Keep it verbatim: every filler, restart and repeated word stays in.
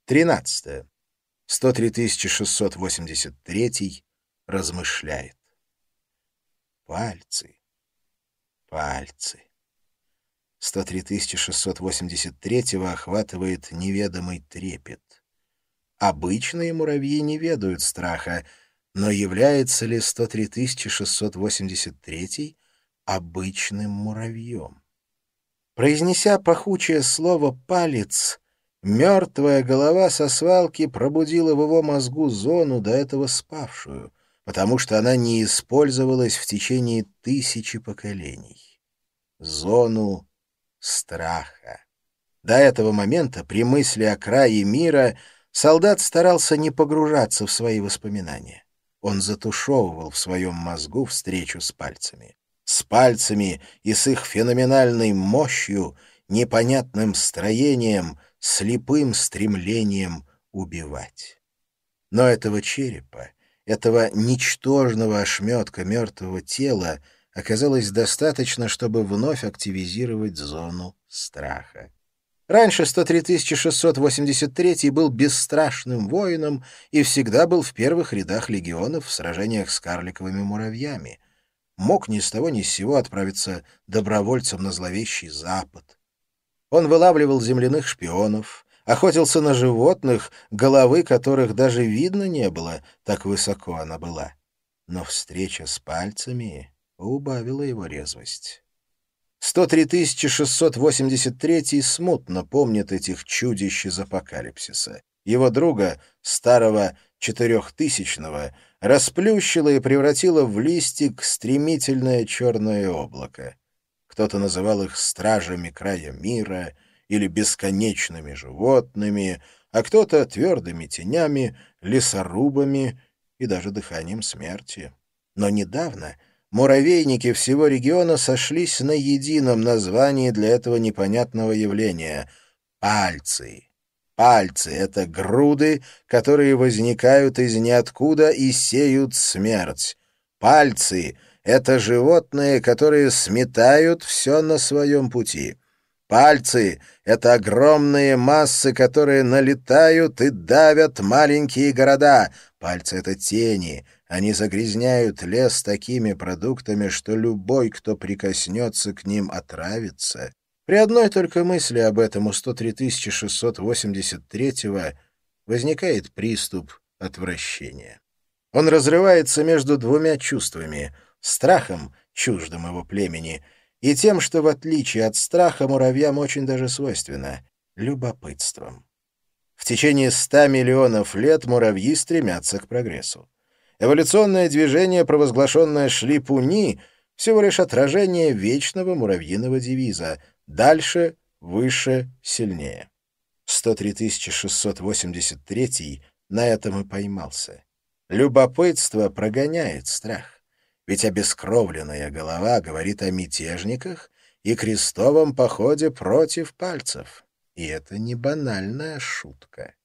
Тринадцатое. сто три тысячи шестьсот восемьдесят третий размышляет. Пальцы, пальцы. сто три тысячи шестьсот восемьдесят третьего охватывает неведомый трепет. Обычные муравьи не ведают страха, но является ли сто три тысячи шестьсот восемьдесят третий обычным муравьем? Произнеся пахучее слово «палец», мертвая голова со свалки пробудила в его мозгу зону, до этого спавшую, потому что она не использовалась в течение тысячи поколений. Зону страха. До этого момента, при мысли о крае мира, солдат старался не погружаться в свои воспоминания. Он затушевывал в своем мозгу встречу с пальцами. С пальцами и с их феноменальной мощью, непонятным строением, слепым стремлением убивать. Но этого черепа, этого ничтожного ошметка мертвого тела оказалось достаточно, чтобы вновь активизировать зону страха. Раньше сто три тысячи шестьсот восемьдесят третий был бесстрашным воином и всегда был в первых рядах легионов в сражениях с карликовыми муравьями. Мог ни с того ни с сего отправиться добровольцем на зловещий Запад. Он вылавливал земляных шпионов, охотился на животных, головы которых даже видно не было, так высоко она была. Но встреча с пальцами убавила его резвость. сто три тысячи шестьсот восемьдесят третий смутно помнит этих чудищ из апокалипсиса. Его друга, старого четырехтысячного, расплющило и превратило в листик стремительное черное облако. Кто-то называл их стражами края мира или бесконечными животными, а кто-то твердыми тенями, лесорубами и даже дыханием смерти. Но недавно муравейники всего региона сошлись на едином названии для этого непонятного явления — пальцы. Пальцы — это груды, которые возникают из ниоткуда и сеют смерть. Пальцы — это животные, которые сметают все на своем пути. Пальцы — это огромные массы, которые налетают и давят маленькие города. Пальцы — это тени. Они загрязняют лес такими продуктами, что любой, кто прикоснется к ним, отравится. При одной только мысли об этом у сто три тысячи шестьсот восемьдесят третьего возникает приступ отвращения. Он разрывается между двумя чувствами — страхом, чуждым его племени, и тем, что, в отличие от страха, муравьям очень даже свойственно — любопытством. В течение ста миллионов лет муравьи стремятся к прогрессу. Эволюционное движение, провозглашенное Шлипуни, всего лишь отражение вечного муравьиного девиза «Дальше, выше, сильнее». сто три тысячи шестьсот восемьдесят третий на этом и поймался. Любопытство прогоняет страх, ведь обескровленная голова говорит о мятежниках и крестовом походе против пальцев. И это не банальная шутка.